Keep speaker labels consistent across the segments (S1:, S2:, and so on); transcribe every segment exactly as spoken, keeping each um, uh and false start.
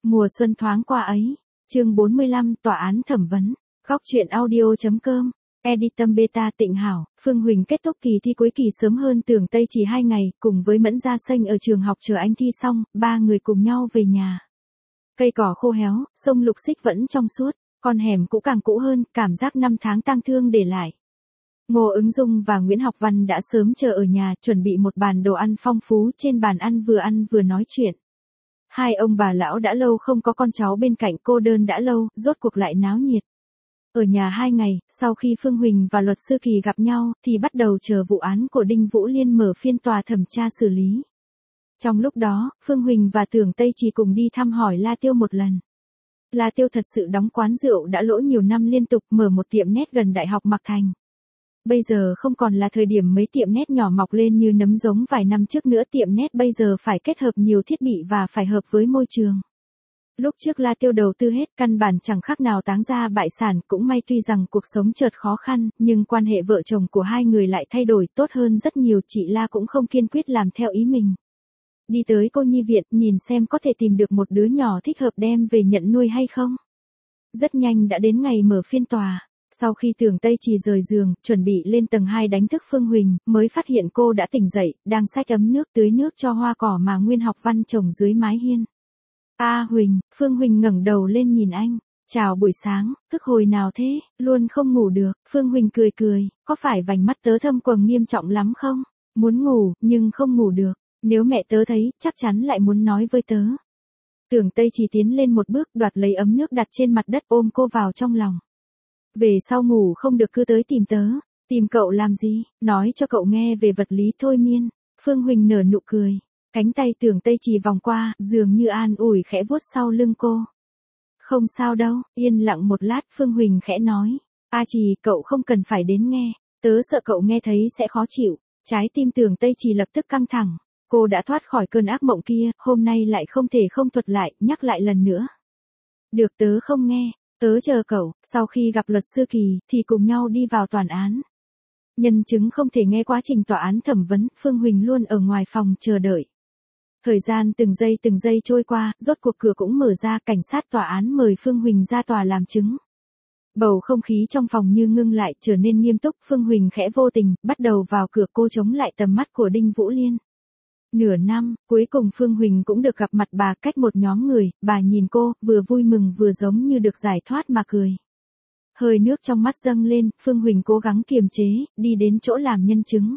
S1: Mùa xuân thoáng qua ấy. Chương bốn mươi lăm, tòa án thẩm vấn. Góc truyện audio.com. Editum Beta Tịnh Hảo. Phương Huỳnh kết thúc kỳ thi cuối kỳ sớm hơn Tưởng Tây chỉ hai ngày, cùng với Mẫn Gia Xanh ở trường học chờ anh thi xong, ba người cùng nhau về nhà. Cây cỏ khô héo, sông Lục Xích vẫn trong suốt, con hẻm cũ càng cũ hơn, cảm giác năm tháng tang thương để lại. Ngô Ứng Dung và Nguyễn Học Văn đã sớm chờ ở nhà, chuẩn bị một bàn đồ ăn phong phú, trên bàn ăn vừa ăn vừa nói chuyện. Hai ông bà lão đã lâu không có con cháu bên cạnh, cô đơn đã lâu, rốt cuộc lại náo nhiệt. Ở nhà hai ngày, sau khi Phương Huỳnh và luật sư Kỳ gặp nhau, thì bắt đầu chờ vụ án của Đinh Vũ Liên mở phiên tòa thẩm tra xử lý. Trong lúc đó, Phương Huỳnh và Tưởng Tây chỉ cùng đi thăm hỏi La Tiêu một lần. La Tiêu thật sự đóng quán rượu đã lỗ nhiều năm liên tục, mở một tiệm nét gần Đại học Mạc Thành. Bây giờ không còn là thời điểm mấy tiệm nét nhỏ mọc lên như nấm giống vài năm trước nữa, tiệm nét bây giờ phải kết hợp nhiều thiết bị và phải hợp với môi trường. Lúc trước La Tiêu đầu tư hết, căn bản chẳng khác nào táng ra bại sản, cũng may tuy rằng cuộc sống chợt khó khăn, nhưng quan hệ vợ chồng của hai người lại thay đổi tốt hơn rất nhiều, chị La cũng không kiên quyết làm theo ý mình. Đi tới cô nhi viện, nhìn xem có thể tìm được một đứa nhỏ thích hợp đem về nhận nuôi hay không. Rất nhanh đã đến ngày mở phiên tòa. Sau khi Tưởng Tây Trì rời giường, chuẩn bị lên tầng hai đánh thức Phương Huỳnh, mới phát hiện cô đã tỉnh dậy, đang xách ấm nước tưới nước cho hoa cỏ mà Nguyên Học Văn trồng dưới mái hiên. A Huỳnh, Phương Huỳnh ngẩng đầu lên nhìn anh. Chào buổi sáng, thức hồi nào thế, luôn không ngủ được. Phương Huỳnh cười cười, có phải vành mắt tớ thâm quầng nghiêm trọng lắm không? Muốn ngủ, nhưng không ngủ được. Nếu mẹ tớ thấy, chắc chắn lại muốn nói với tớ. Tưởng Tây Trì tiến lên một bước, đoạt lấy ấm nước đặt trên mặt đất, ôm cô vào trong lòng. Về sau ngủ không được cứ tới tìm tớ. Tìm cậu làm gì? Nói cho cậu nghe về vật lý thôi miên. Phương Huỳnh nở nụ cười. Cánh tay Tưởng Tây Trì vòng qua, dường như an ủi khẽ vuốt sau lưng cô. Không sao đâu. Yên lặng một lát, Phương Huỳnh khẽ nói. A Trì, cậu không cần phải đến nghe. Tớ sợ cậu nghe thấy sẽ khó chịu. Trái tim Tưởng Tây Trì lập tức căng thẳng. Cô đã thoát khỏi cơn ác mộng kia, hôm nay lại không thể không thuật lại, nhắc lại lần nữa. Được, tớ không nghe. Tớ chờ cậu. Sau khi gặp luật sư Kỳ, thì cùng nhau đi vào tòa án. Nhân chứng không thể nghe quá trình tòa án thẩm vấn, Phương Huỳnh luôn ở ngoài phòng chờ đợi. Thời gian từng giây từng giây trôi qua, rốt cuộc cửa cũng mở ra, cảnh sát tòa án mời Phương Huỳnh ra tòa làm chứng. Bầu không khí trong phòng như ngưng lại, trở nên nghiêm túc. Phương Huỳnh khẽ vô tình, bắt đầu vào cửa, cô chống lại tầm mắt của Đinh Vũ Liên. Nửa năm, cuối cùng Phương Huỳnh cũng được gặp mặt bà, cách một nhóm người, bà nhìn cô, vừa vui mừng vừa giống như được giải thoát mà cười. Hơi nước trong mắt dâng lên, Phương Huỳnh cố gắng kiềm chế, đi đến chỗ làm nhân chứng.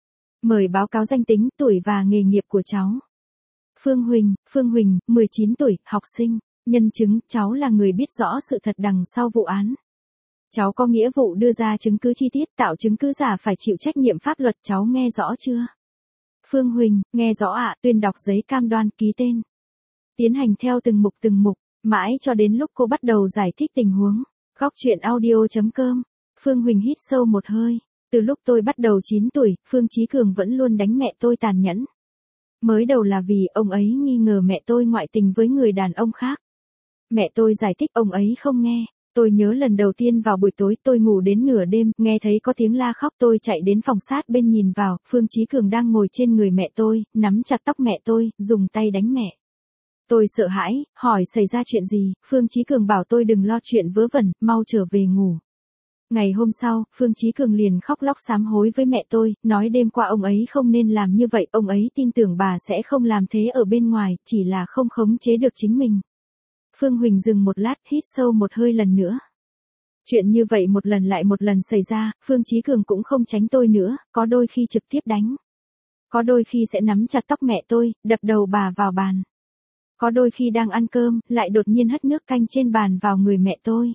S1: Mời báo cáo danh tính, tuổi và nghề nghiệp của cháu. Phương Huỳnh, Phương Huỳnh, mười chín tuổi, học sinh. Nhân chứng, cháu là người biết rõ sự thật đằng sau vụ án. Cháu có nghĩa vụ đưa ra chứng cứ chi tiết, tạo chứng cứ giả phải chịu trách nhiệm pháp luật, cháu nghe rõ chưa? Phương Huỳnh, nghe rõ ạ, tuyên đọc giấy cam đoan, ký tên. Tiến hành theo từng mục từng mục, mãi cho đến lúc cô bắt đầu giải thích tình huống. Góc truyện audio.com. Phương Huỳnh hít sâu một hơi. Từ lúc tôi bắt đầu chín tuổi, Phương Chí Cường vẫn luôn đánh mẹ tôi tàn nhẫn. Mới đầu là vì ông ấy nghi ngờ mẹ tôi ngoại tình với người đàn ông khác. Mẹ tôi giải thích, ông ấy không nghe. Tôi nhớ lần đầu tiên vào buổi tối, tôi ngủ đến nửa đêm, nghe thấy có tiếng la khóc, tôi chạy đến phòng sát bên nhìn vào, Phương Chí Cường đang ngồi trên người mẹ tôi, nắm chặt tóc mẹ tôi, dùng tay đánh mẹ. Tôi sợ hãi, hỏi xảy ra chuyện gì, Phương Chí Cường bảo tôi đừng lo chuyện vớ vẩn, mau trở về ngủ. Ngày hôm sau, Phương Chí Cường liền khóc lóc sám hối với mẹ tôi, nói đêm qua ông ấy không nên làm như vậy, ông ấy tin tưởng bà sẽ không làm thế ở bên ngoài, chỉ là không khống chế được chính mình. Phương Huỳnh dừng một lát, hít sâu một hơi lần nữa. Chuyện như vậy một lần lại một lần xảy ra, Phương Chí Cường cũng không tránh tôi nữa, có đôi khi trực tiếp đánh. Có đôi khi sẽ nắm chặt tóc mẹ tôi, đập đầu bà vào bàn. Có đôi khi đang ăn cơm, lại đột nhiên hất nước canh trên bàn vào người mẹ tôi.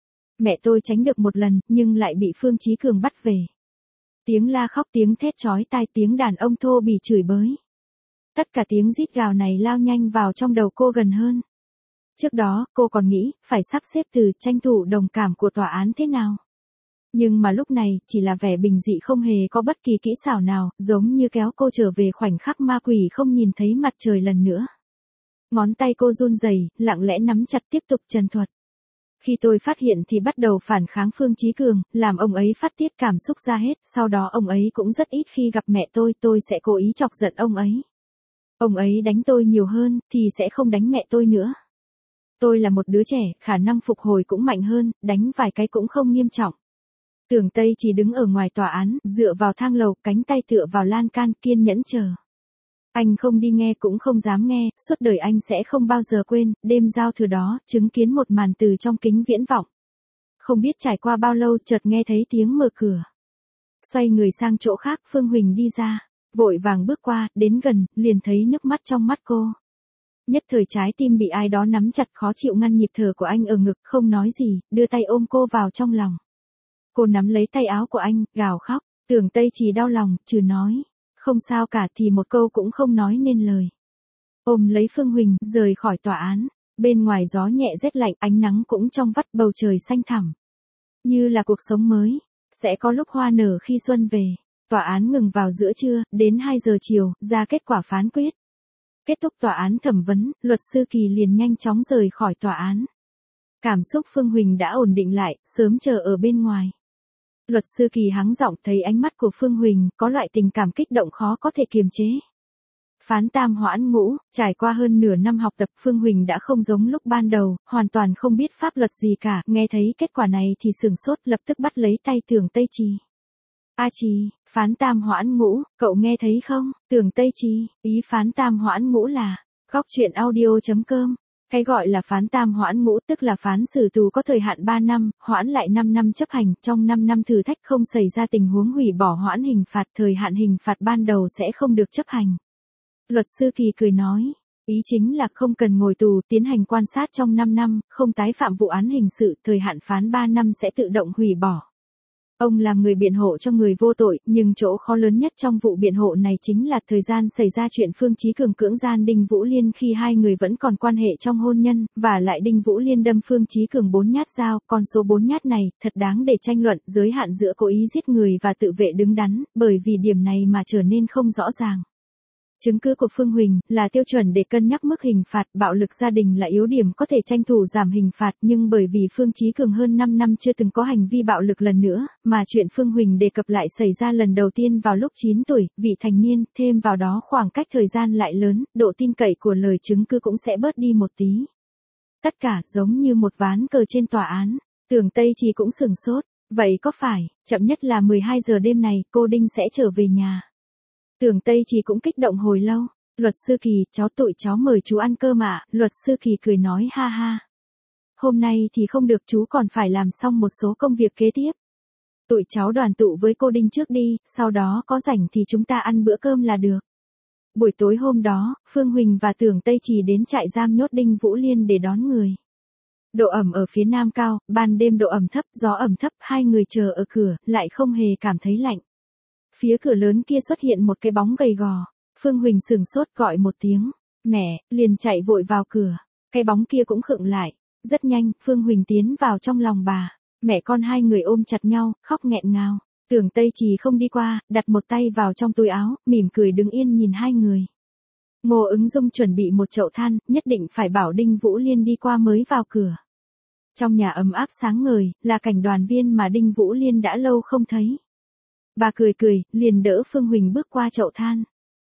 S1: Mẹ tôi tránh được một lần, nhưng lại bị Phương Chí Cường bắt về. Tiếng la khóc, tiếng thét chói tai, tiếng đàn ông thô bỉ chửi bới. Tất cả tiếng rít gào này lao nhanh vào trong đầu cô gần hơn. Trước đó, cô còn nghĩ, phải sắp xếp từ tranh thủ đồng cảm của tòa án thế nào. Nhưng mà lúc này, chỉ là vẻ bình dị không hề có bất kỳ kỹ xảo nào, giống như kéo cô trở về khoảnh khắc ma quỷ không nhìn thấy mặt trời lần nữa. Ngón tay cô run rẩy, lặng lẽ nắm chặt tiếp tục trần thuật. Khi tôi phát hiện thì bắt đầu phản kháng Phương Chí Cường, làm ông ấy phát tiết cảm xúc ra hết, sau đó ông ấy cũng rất ít khi gặp mẹ tôi, tôi sẽ cố ý chọc giận ông ấy. Ông ấy đánh tôi nhiều hơn, thì sẽ không đánh mẹ tôi nữa. Tôi là một đứa trẻ, khả năng phục hồi cũng mạnh hơn, đánh vài cái cũng không nghiêm trọng. Tưởng Tây chỉ đứng ở ngoài tòa án, dựa vào thang lầu, cánh tay tựa vào lan can, kiên nhẫn chờ. Anh không đi nghe cũng không dám nghe, suốt đời anh sẽ không bao giờ quên, đêm giao thừa đó, chứng kiến một màn từ trong kính viễn vọng. Không biết trải qua bao lâu, chợt nghe thấy tiếng mở cửa. Xoay người sang chỗ khác, Phương Huỳnh đi ra, vội vàng bước qua, đến gần, liền thấy nước mắt trong mắt cô. Nhất thời trái tim bị ai đó nắm chặt, khó chịu ngăn nhịp thở của anh ở ngực, không nói gì, đưa tay ôm cô vào trong lòng. Cô nắm lấy tay áo của anh, gào khóc, Tưởng Tây Chỉ đau lòng, trừ nói, không sao cả thì một câu cũng không nói nên lời. Ôm lấy Phương Huỳnh, rời khỏi tòa án, bên ngoài gió nhẹ rét lạnh, ánh nắng cũng trong vắt, bầu trời xanh thẳm. Như là cuộc sống mới, sẽ có lúc hoa nở khi xuân về. Tòa án ngừng vào giữa trưa, đến hai giờ chiều, ra kết quả phán quyết. Kết thúc tòa án thẩm vấn, luật sư Kỳ liền nhanh chóng rời khỏi tòa án. Cảm xúc Phương Huỳnh đã ổn định lại, sớm chờ ở bên ngoài. Luật sư Kỳ hắng giọng, thấy ánh mắt của Phương Huỳnh, có loại tình cảm kích động khó có thể kiềm chế. Phán tam hoãn ngũ, trải qua hơn nửa năm học tập, Phương Huỳnh đã không giống lúc ban đầu, hoàn toàn không biết pháp luật gì cả, nghe thấy kết quả này thì sửng sốt, lập tức bắt lấy tay Tưởng Tây Trì. A Trì, phán tam hoãn ngũ, cậu nghe thấy không? Tưởng Tây Trì, ý phán tam hoãn ngũ là, góc truyện audio chấm com. Cái gọi là phán tam hoãn ngũ tức là phán xử tù có thời hạn ba năm, hoãn lại năm năm chấp hành, trong năm năm thử thách không xảy ra tình huống hủy bỏ hoãn hình phạt, thời hạn hình phạt ban đầu sẽ không được chấp hành. Luật sư Kỳ cười nói, ý chính là không cần ngồi tù, tiến hành quan sát trong năm năm, không tái phạm vụ án hình sự, thời hạn phán ba năm sẽ tự động hủy bỏ. Ông làm người biện hộ cho người vô tội, nhưng chỗ khó lớn nhất trong vụ biện hộ này chính là thời gian xảy ra chuyện Phương Chí Cường cưỡng gian Đinh Vũ Liên khi hai người vẫn còn quan hệ trong hôn nhân, và lại Đinh Vũ Liên đâm Phương Chí Cường bốn nhát dao, con số bốn nhát này, thật đáng để tranh luận, giới hạn giữa cố ý giết người và tự vệ đứng đắn, bởi vì điểm này mà trở nên không rõ ràng. Chứng cứ của Phương Huỳnh là tiêu chuẩn để cân nhắc mức hình phạt, bạo lực gia đình là yếu điểm có thể tranh thủ giảm hình phạt, nhưng bởi vì Phương Chí Cường hơn năm năm chưa từng có hành vi bạo lực lần nữa, mà chuyện Phương Huỳnh đề cập lại xảy ra lần đầu tiên vào lúc chín tuổi, vị thành niên, thêm vào đó khoảng cách thời gian lại lớn, độ tin cậy của lời chứng cứ cũng sẽ bớt đi một tí. Tất cả giống như một ván cờ trên tòa án, Tưởng Tây Trì cũng sửng sốt, vậy có phải, chậm nhất là mười hai giờ đêm này, cô Đinh sẽ trở về nhà? Tưởng Tây Trì cũng kích động hồi lâu, luật sư Kỳ, cháu tụi cháu mời chú ăn cơm ạ, luật sư Kỳ cười nói ha ha. Hôm nay thì không được, chú còn phải làm xong một số công việc kế tiếp. Tụi cháu đoàn tụ với cô Đinh trước đi, sau đó có rảnh thì chúng ta ăn bữa cơm là được. Buổi tối hôm đó, Phương Huỳnh và Tưởng Tây Trì đến trại giam nhốt Đinh Vũ Liên để đón người. Độ ẩm ở phía nam cao, ban đêm độ ẩm thấp, gió ẩm thấp, hai người chờ ở cửa, lại không hề cảm thấy lạnh. Phía cửa lớn kia xuất hiện một cái bóng gầy gò, Phương Huỳnh sửng sốt gọi một tiếng, mẹ, liền chạy vội vào cửa, cái bóng kia cũng khựng lại, rất nhanh, Phương Huỳnh tiến vào trong lòng bà, mẹ con hai người ôm chặt nhau, khóc nghẹn ngào, Tưởng Tây Trì không đi qua, đặt một tay vào trong túi áo, mỉm cười đứng yên nhìn hai người. Ngô Ứng Dung chuẩn bị một chậu than, nhất định phải bảo Đinh Vũ Liên đi qua mới vào cửa. Trong nhà ấm áp sáng ngời, là cảnh đoàn viên mà Đinh Vũ Liên đã lâu không thấy. Bà cười cười, liền đỡ Phương Huỳnh bước qua chậu than.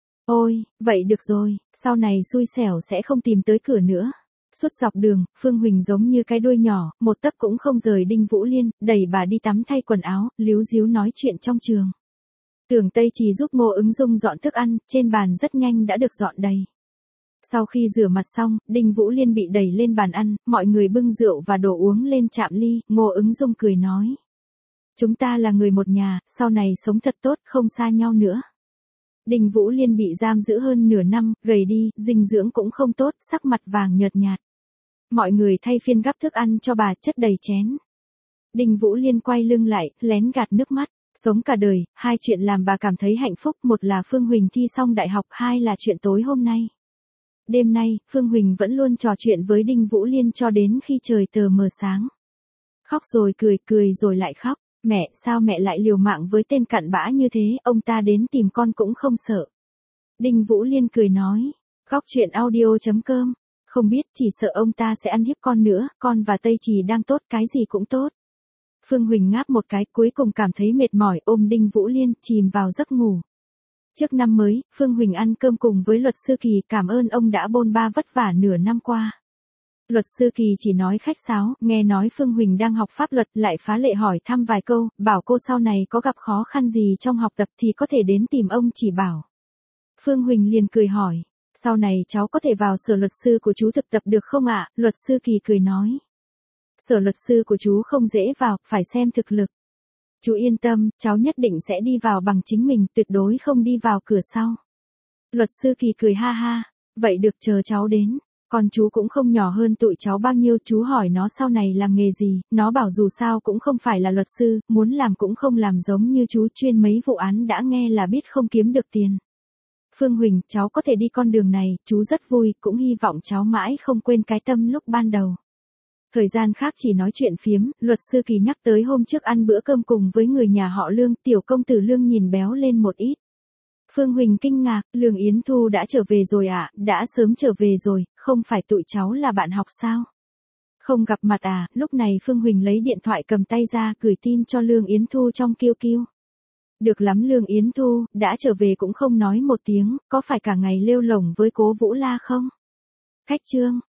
S1: Ôi, vậy được rồi, sau này xui xẻo sẽ không tìm tới cửa nữa. Suốt dọc đường, Phương Huỳnh giống như cái đuôi nhỏ, một tấc cũng không rời Đinh Vũ Liên, đẩy bà đi tắm thay quần áo, líu díu nói chuyện trong trường. Tưởng Tây Trì giúp Ngô Ứng Dung dọn thức ăn, trên bàn rất nhanh đã được dọn đầy. Sau khi rửa mặt xong, Đinh Vũ Liên bị đẩy lên bàn ăn, mọi người bưng rượu và đồ uống lên chạm ly, Ngô Ứng Dung cười nói. Chúng ta là người một nhà, sau này sống thật tốt, không xa nhau nữa. Đinh Vũ Liên bị giam giữ hơn nửa năm, gầy đi, dinh dưỡng cũng không tốt, sắc mặt vàng nhợt nhạt. Mọi người thay phiên gắp thức ăn cho bà, chất đầy chén. Đinh Vũ Liên quay lưng lại, lén gạt nước mắt. Sống cả đời, hai chuyện làm bà cảm thấy hạnh phúc, một là Phương Huỳnh thi xong đại học, hai là chuyện tối hôm nay. Đêm nay, Phương Huỳnh vẫn luôn trò chuyện với Đinh Vũ Liên cho đến khi trời tờ mờ sáng. Khóc rồi cười, cười rồi lại khóc. Mẹ, sao mẹ lại liều mạng với tên cặn bã như thế, ông ta đến tìm con cũng không sợ. Đinh Vũ Liên cười nói, góc truyện audio chấm com, không biết, chỉ sợ ông ta sẽ ăn hiếp con nữa, con và Tây Trì đang tốt, cái gì cũng tốt. Phương Huỳnh ngáp một cái, cuối cùng cảm thấy mệt mỏi, ôm Đinh Vũ Liên, chìm vào giấc ngủ. Trước năm mới, Phương Huỳnh ăn cơm cùng với luật sư Kỳ, cảm ơn ông đã bôn ba vất vả nửa năm qua. Luật sư Kỳ chỉ nói khách sáo, nghe nói Phương Huỳnh đang học pháp luật lại phá lệ hỏi thăm vài câu, bảo cô sau này có gặp khó khăn gì trong học tập thì có thể đến tìm ông chỉ bảo. Phương Huỳnh liền cười hỏi, sau này cháu có thể vào sở luật sư của chú thực tập được không ạ? Luật sư Kỳ cười nói, sở luật sư của chú không dễ vào, phải xem thực lực. Chú yên tâm, cháu nhất định sẽ đi vào bằng chính mình, tuyệt đối không đi vào cửa sau. Luật sư Kỳ cười ha ha, vậy được, chờ cháu đến. Còn chú cũng không nhỏ hơn tụi cháu bao nhiêu, chú hỏi nó sau này làm nghề gì, nó bảo dù sao cũng không phải là luật sư, muốn làm cũng không làm giống như chú, chuyên mấy vụ án đã nghe là biết không kiếm được tiền. Phương Huỳnh, cháu có thể đi con đường này, chú rất vui, cũng hy vọng cháu mãi không quên cái tâm lúc ban đầu. Thời gian khác chỉ nói chuyện phiếm, luật sư Kỳ nhắc tới hôm trước ăn bữa cơm cùng với người nhà họ Lương, tiểu công tử Lương nhìn béo lên một ít. Phương Huỳnh kinh ngạc, Lương Yến Thu đã trở về rồi ạ, à? Đã sớm trở về rồi, không phải tụi cháu là bạn học sao? Không gặp mặt à? Lúc này Phương Huỳnh lấy điện thoại cầm tay ra gửi tin cho Lương Yến Thu trong Q Q. Được lắm Lương Yến Thu, đã trở về cũng không nói một tiếng, có phải cả ngày lêu lổng với Cố Vũ La không? Khách trương,